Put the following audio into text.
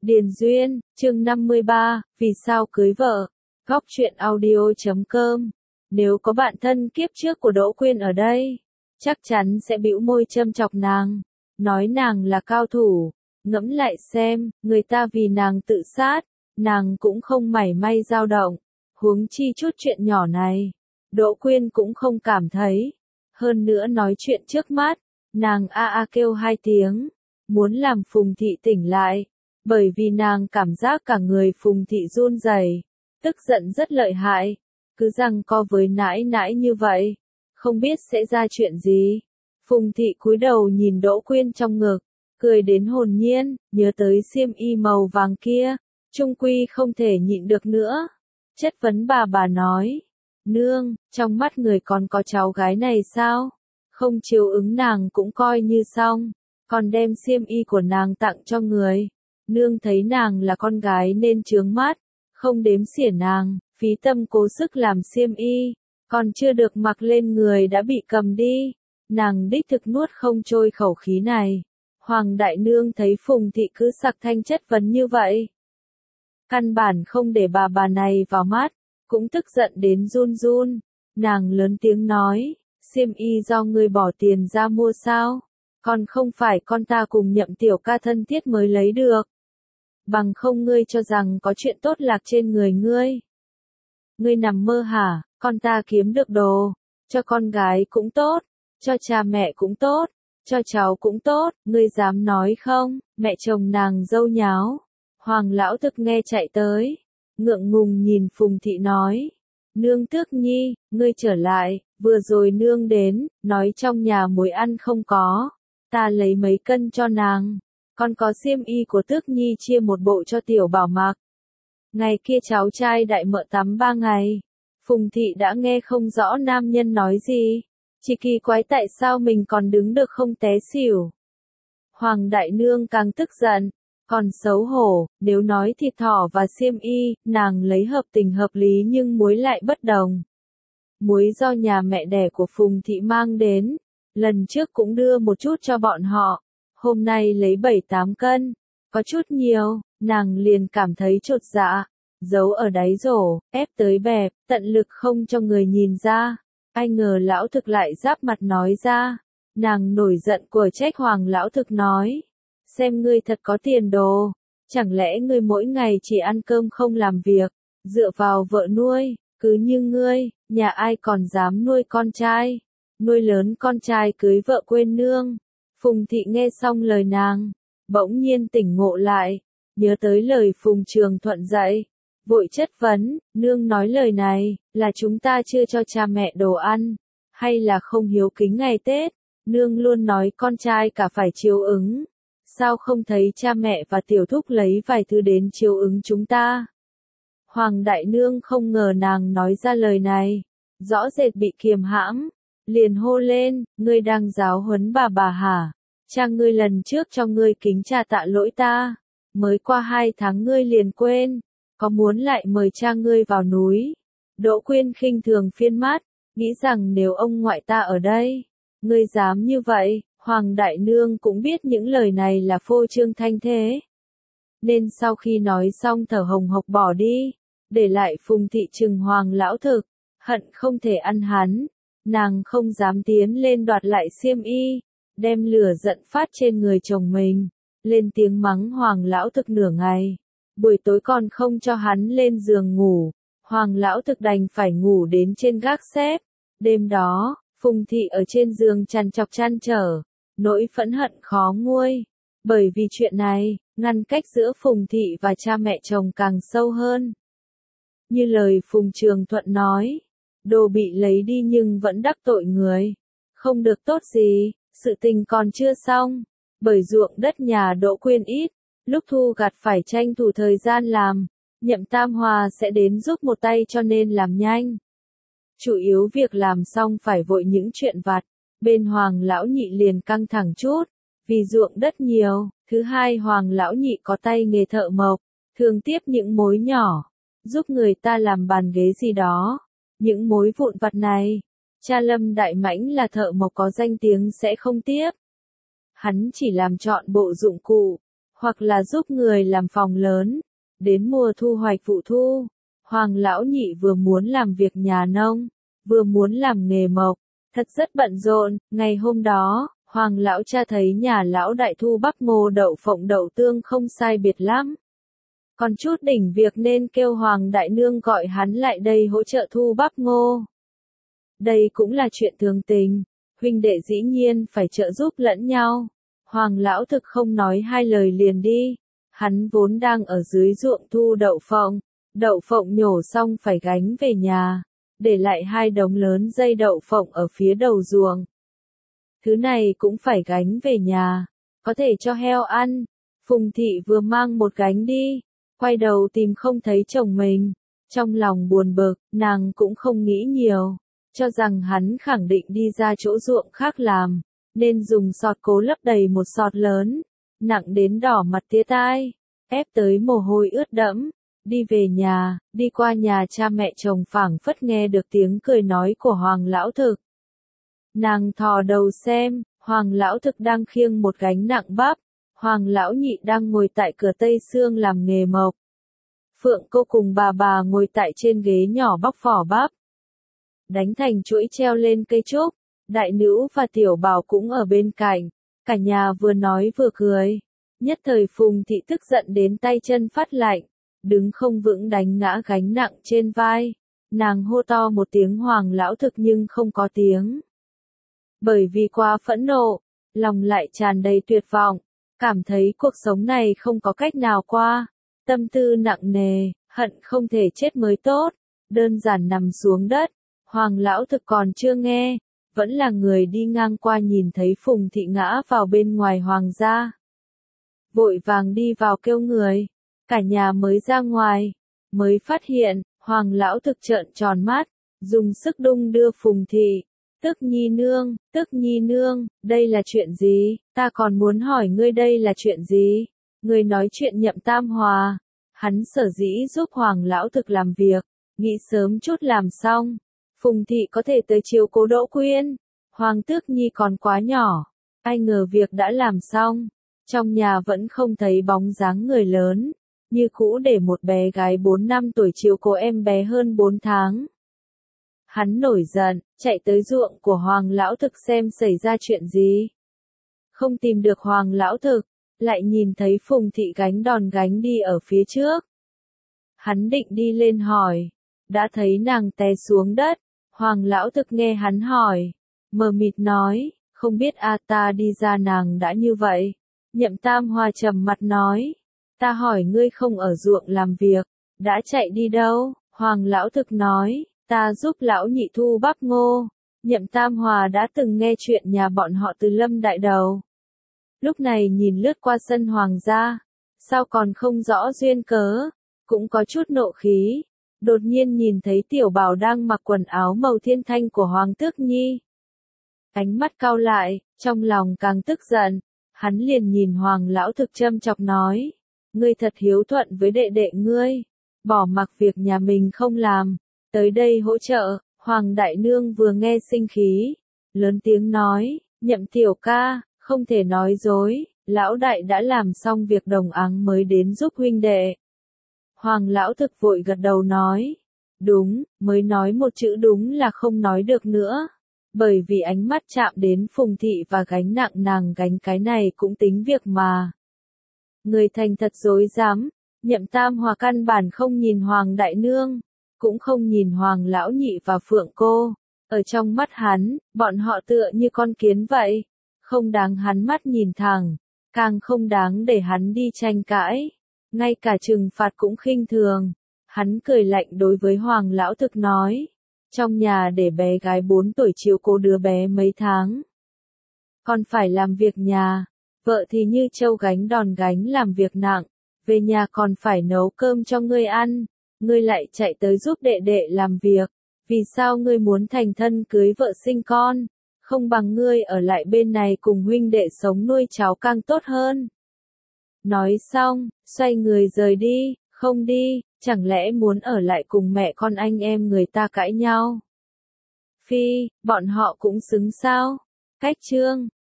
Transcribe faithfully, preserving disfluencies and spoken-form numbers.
Điền Duyên, chương năm mươi ba, vì sao cưới vợ? Góc truyện audio chấm com. Nếu có bạn thân kiếp trước của Đỗ Quyên ở đây, chắc chắn sẽ bĩu môi châm chọc nàng, nói nàng là cao thủ. Ngẫm lại xem, người ta vì nàng tự sát, nàng cũng không mảy may dao động. Huống chi chút chuyện nhỏ này, Đỗ Quyên cũng không cảm thấy. Hơn nữa nói chuyện trước mắt, nàng a a kêu hai tiếng, muốn làm Phùng Thị tỉnh lại. Bởi vì nàng cảm giác cả người Phùng Thị run rẩy, tức giận rất lợi hại, cứ giằng co với nãi nãi như vậy, không biết sẽ ra chuyện gì. Phùng Thị cúi đầu nhìn Đỗ Quyên trong ngực, cười đến hồn nhiên, nhớ tới xiêm y màu vàng kia, trung quy không thể nhịn được nữa. Chất vấn bà bà nói, nương, trong mắt người còn có cháu gái này sao? Không chiều ứng nàng cũng coi như xong, còn đem xiêm y của nàng tặng cho người. Nương thấy nàng là con gái nên chướng mắt, không đếm xỉa nàng, phí tâm cố sức làm xiêm y, còn chưa được mặc lên người đã bị cầm đi. Nàng đích thực nuốt không trôi khẩu khí này. Hoàng đại nương thấy Phùng Thị cứ sặc thanh chất vấn như vậy, căn bản không để bà bà này vào mắt, cũng tức giận đến run run. Nàng lớn tiếng nói, xiêm y do ngươi bỏ tiền ra mua sao? Còn không phải con ta cùng Nhậm tiểu ca thân thiết mới lấy được. Bằng không ngươi cho rằng có chuyện tốt lạc trên người ngươi. Ngươi nằm mơ hả? Con ta kiếm được đồ, cho con gái cũng tốt, cho cha mẹ cũng tốt, cho cháu cũng tốt, ngươi dám nói không? Mẹ chồng nàng dâu nháo. Hoàng lão thực nghe chạy tới, ngượng ngùng nhìn Phùng Thị nói, nương Tước Nhi, ngươi trở lại, vừa rồi nương đến, nói trong nhà muối ăn không có, ta lấy mấy cân cho nàng. Còn có xiêm y của Tước Nhi chia một bộ cho tiểu bảo mặc. Ngày kia cháu trai đại mợ tắm ba ngày. Phùng Thị đã nghe không rõ nam nhân nói gì. Chỉ kỳ quái tại sao mình còn đứng được không té xỉu. Hoàng đại nương càng tức giận. Còn xấu hổ, nếu nói thịt thỏ và xiêm y, nàng lấy hợp tình hợp lý nhưng muối lại bất đồng. Muối do nhà mẹ đẻ của Phùng Thị mang đến. Lần trước cũng đưa một chút cho bọn họ. Hôm nay lấy bảy tám cân, có chút nhiều, nàng liền cảm thấy chột dạ, giấu ở đáy rổ, ép tới bẹp, tận lực không cho người nhìn ra. Ai ngờ lão thực lại giáp mặt nói ra, nàng nổi giận của trách Hoàng lão thực nói, xem ngươi thật có tiền đồ, chẳng lẽ ngươi mỗi ngày chỉ ăn cơm không làm việc, dựa vào vợ nuôi, cứ như ngươi, nhà ai còn dám nuôi con trai, nuôi lớn con trai cưới vợ quên nương. Phùng Thị nghe xong lời nàng, bỗng nhiên tỉnh ngộ lại, nhớ tới lời Phùng Trường Thuận dạy, vội chất vấn, nương nói lời này, là chúng ta chưa cho cha mẹ đồ ăn, hay là không hiếu kính ngày Tết, nương luôn nói con trai cả phải chiếu ứng, sao không thấy cha mẹ và tiểu thúc lấy vài thứ đến chiếu ứng chúng ta. Hoàng đại nương không ngờ nàng nói ra lời này, rõ rệt bị kiềm hãm. Liền hô lên, ngươi đang giáo huấn bà bà hả? Cha ngươi lần trước cho ngươi kính trà tạ lỗi ta, mới qua hai tháng ngươi liền quên, có muốn lại mời cha ngươi vào núi? Đỗ Quyên khinh thường phiên mát, nghĩ rằng nếu ông ngoại ta ở đây, ngươi dám như vậy. Hoàng đại nương cũng biết những lời này là phô trương thanh thế, nên sau khi nói xong thở hồng hộc bỏ đi, để lại Phùng Thị trừng Hoàng lão thực, hận không thể ăn hắn. Nàng không dám tiến lên đoạt lại xiêm y, đem lửa giận phát trên người chồng mình, lên tiếng mắng Hoàng lão thực nửa ngày. Buổi tối còn không cho hắn lên giường ngủ, Hoàng lão thực đành phải ngủ đến trên gác xếp. Đêm đó, Phùng Thị ở trên giường trằn trọc trăn trở, nỗi phẫn hận khó nguôi. Bởi vì chuyện này, ngăn cách giữa Phùng Thị và cha mẹ chồng càng sâu hơn. Như lời Phùng Trường Thuận nói, đồ bị lấy đi nhưng vẫn đắc tội người, không được tốt gì. Sự tình còn chưa xong, bởi ruộng đất nhà Đỗ Quyên ít, lúc thu gặt phải tranh thủ thời gian làm, Nhậm Tam Hòa sẽ đến giúp một tay cho nên làm nhanh. Chủ yếu việc làm xong phải vội những chuyện vặt, bên Hoàng lão nhị liền căng thẳng chút, vì ruộng đất nhiều. Thứ hai, Hoàng lão nhị có tay nghề thợ mộc, thường tiếp những mối nhỏ, giúp người ta làm bàn ghế gì đó. Những mối vụn vặt này, cha Lâm Đại Mãnh là thợ mộc có danh tiếng sẽ không tiếp. Hắn chỉ làm chọn bộ dụng cụ, hoặc là giúp người làm phòng lớn. Đến mùa thu hoạch vụ thu, Hoàng lão nhị vừa muốn làm việc nhà nông, vừa muốn làm nghề mộc, thật rất bận rộn. Ngày hôm đó, Hoàng lão cha thấy nhà lão đại thu bắp ngô đậu phộng đậu tương không sai biệt lắm. Còn chút đỉnh việc nên kêu Hoàng đại nương gọi hắn lại đây hỗ trợ thu bắp ngô. Đây cũng là chuyện thường tình, huynh đệ dĩ nhiên phải trợ giúp lẫn nhau. Hoàng lão thực không nói hai lời liền đi, hắn vốn đang ở dưới ruộng thu đậu phộng, đậu phộng nhổ xong phải gánh về nhà, để lại hai đống lớn dây đậu phộng ở phía đầu ruộng. Thứ này cũng phải gánh về nhà, có thể cho heo ăn. Phùng thị vừa mang một gánh đi, quay đầu tìm không thấy chồng mình, trong lòng buồn bực, nàng cũng không nghĩ nhiều, cho rằng hắn khẳng định đi ra chỗ ruộng khác làm, nên dùng sọt cố lấp đầy một sọt lớn, nặng đến đỏ mặt tía tai, ép tới mồ hôi ướt đẫm. Đi về nhà, đi qua nhà cha mẹ chồng phảng phất nghe được tiếng cười nói của Hoàng lão thực. Nàng thò đầu xem, Hoàng lão thực đang khiêng một gánh nặng bắp, Hoàng lão nhị đang ngồi tại cửa tây xương làm nghề mộc. Phượng cô cùng bà bà ngồi tại trên ghế nhỏ bóc vỏ bắp, đánh thành chuỗi treo lên cây trúc. Đại nữ và tiểu bảo cũng ở bên cạnh, cả nhà vừa nói vừa cười. Nhất thời Phùng thị tức giận đến tay chân phát lạnh, đứng không vững đánh ngã gánh nặng trên vai. Nàng hô to một tiếng Hoàng lão thực nhưng không có tiếng. Bởi vì quá phẫn nộ, lòng lại tràn đầy tuyệt vọng, cảm thấy cuộc sống này không có cách nào qua. Tâm tư nặng nề, hận không thể chết mới tốt, đơn giản nằm xuống đất. Hoàng lão thực còn chưa nghe, vẫn là người đi ngang qua nhìn thấy Phùng thị ngã vào bên ngoài Hoàng gia. Vội vàng đi vào kêu người, cả nhà mới ra ngoài, mới phát hiện, Hoàng lão thực trợn tròn mắt, dùng sức đung đưa Phùng thị. Tức nhi nương, tức nhi nương, đây là chuyện gì, ta còn muốn hỏi ngươi đây là chuyện gì? Ngươi nói chuyện Nhậm Tam Hòa, hắn sở dĩ giúp Hoàng lão thực làm việc, nghĩ sớm chút làm xong. Phùng thị có thể tới chiếu cố Đỗ Quyên, Hoàng tước nhi còn quá nhỏ, ai ngờ việc đã làm xong, trong nhà vẫn không thấy bóng dáng người lớn, như cũ để một bé gái bốn năm tuổi chiếu cố em bé hơn bốn tháng. Hắn nổi giận, chạy tới ruộng của Hoàng lão thực xem xảy ra chuyện gì. Không tìm được Hoàng lão thực, lại nhìn thấy Phùng thị gánh đòn gánh đi ở phía trước. Hắn định đi lên hỏi, đã thấy nàng té xuống đất. Hoàng lão thực nghe hắn hỏi, mờ mịt nói, không biết a ta đi ra nàng đã như vậy. Nhậm Tam Hòa trầm mặt nói, ta hỏi ngươi không ở ruộng làm việc, đã chạy đi đâu? Hoàng lão thực nói, ta giúp lão nhị thu bắp ngô. Nhậm Tam Hòa đã từng nghe chuyện nhà bọn họ từ Lâm Đại Đầu. Lúc này nhìn lướt qua sân Hoàng gia, sao còn không rõ duyên cớ, cũng có chút nộ khí. Đột nhiên nhìn thấy tiểu bảo đang mặc quần áo màu thiên thanh của Hoàng tước nhi. Ánh mắt cau lại, trong lòng càng tức giận, hắn liền nhìn Hoàng lão thực châm chọc nói, ngươi thật hiếu thuận với đệ đệ ngươi, bỏ mặc việc nhà mình không làm, tới đây hỗ trợ. Hoàng đại nương vừa nghe sinh khí, lớn tiếng nói, Nhậm tiểu ca, không thể nói dối, lão đại đã làm xong việc đồng áng mới đến giúp huynh đệ. Hoàng lão thực vội gật đầu nói, đúng, mới nói một chữ đúng là không nói được nữa, bởi vì ánh mắt chạm đến Phùng thị và gánh nặng nàng gánh cái này cũng tính việc mà. Người thành thật dối dám, Nhậm Tam Hòa căn bản không nhìn Hoàng đại nương, cũng không nhìn Hoàng lão nhị và Phượng cô, ở trong mắt hắn, bọn họ tựa như con kiến vậy, không đáng hắn mắt nhìn thẳng, càng không đáng để hắn đi tranh cãi. Ngay cả trừng phạt cũng khinh thường. Hắn cười lạnh đối với Hoàng lão thực nói, trong nhà để bé gái bốn tuổi chiếu cố đứa bé mấy tháng, còn phải làm việc nhà, vợ thì như trâu gánh đòn gánh làm việc nặng, về nhà còn phải nấu cơm cho ngươi ăn, ngươi lại chạy tới giúp đệ đệ làm việc, vì sao ngươi muốn thành thân cưới vợ sinh con, không bằng ngươi ở lại bên này cùng huynh đệ sống nuôi cháu càng tốt hơn. Nói xong, xoay người rời đi, không đi, chẳng lẽ muốn ở lại cùng mẹ con anh em người ta cãi nhau? Phi, bọn họ cũng xứng sao? Cách chương